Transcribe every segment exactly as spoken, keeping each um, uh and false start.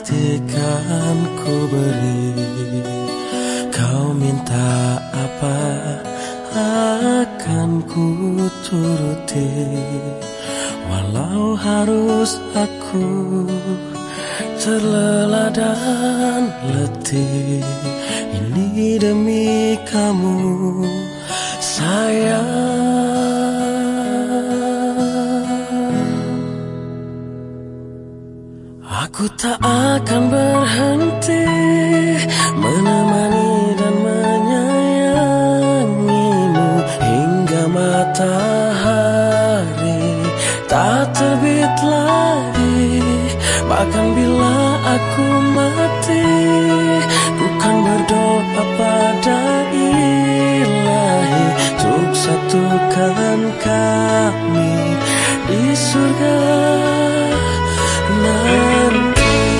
pastikan ku beri. Kau minta apa akan ku turuti, walau harus aku terlelap dan letih. Ini demi kamu sayang. Aku tak akan berhenti menemani dan menyayangimu hingga matahari tak terbit lagi. Bahkan bila aku mati, ku kan berdoa pada Ilahi untuk satukan kami di surga nanti.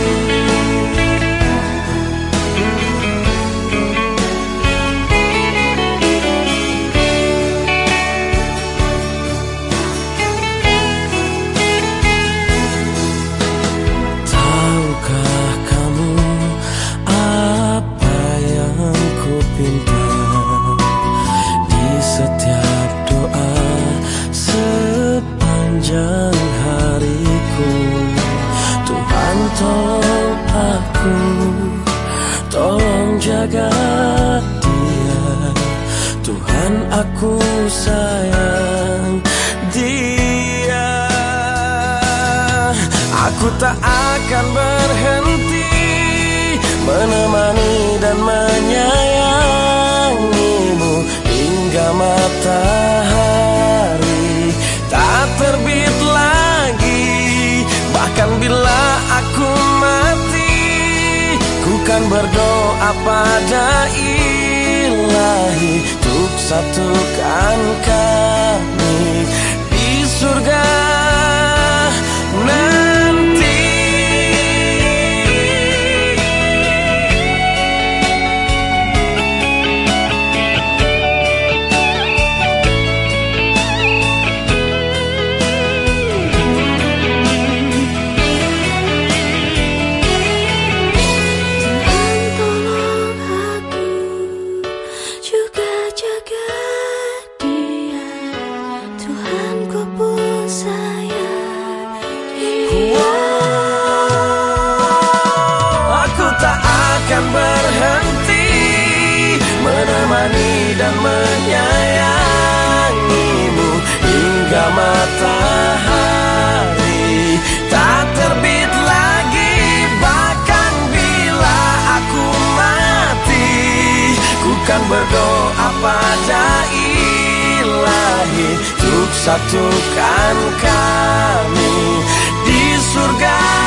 Tahukah kamu apa yang ku pinta di setiap doa sepanjang hariku? Tuhan tolong aku, tolong jaga dia. Tuhan aku sayang dia. Aku tak akan berhenti menemani dan menyayangimu hingga matahari tak terbit lagi. Bahkan bila aku mati, ku kan berdoa pada Ilahi untuk satukan kami di surga nanti. Akan berhenti menemani dan menyayangimu hingga matahari tak terbit lagi. Bahkan bila aku mati, ku kan berdoa pada Ilahi untuk satukan kami di surga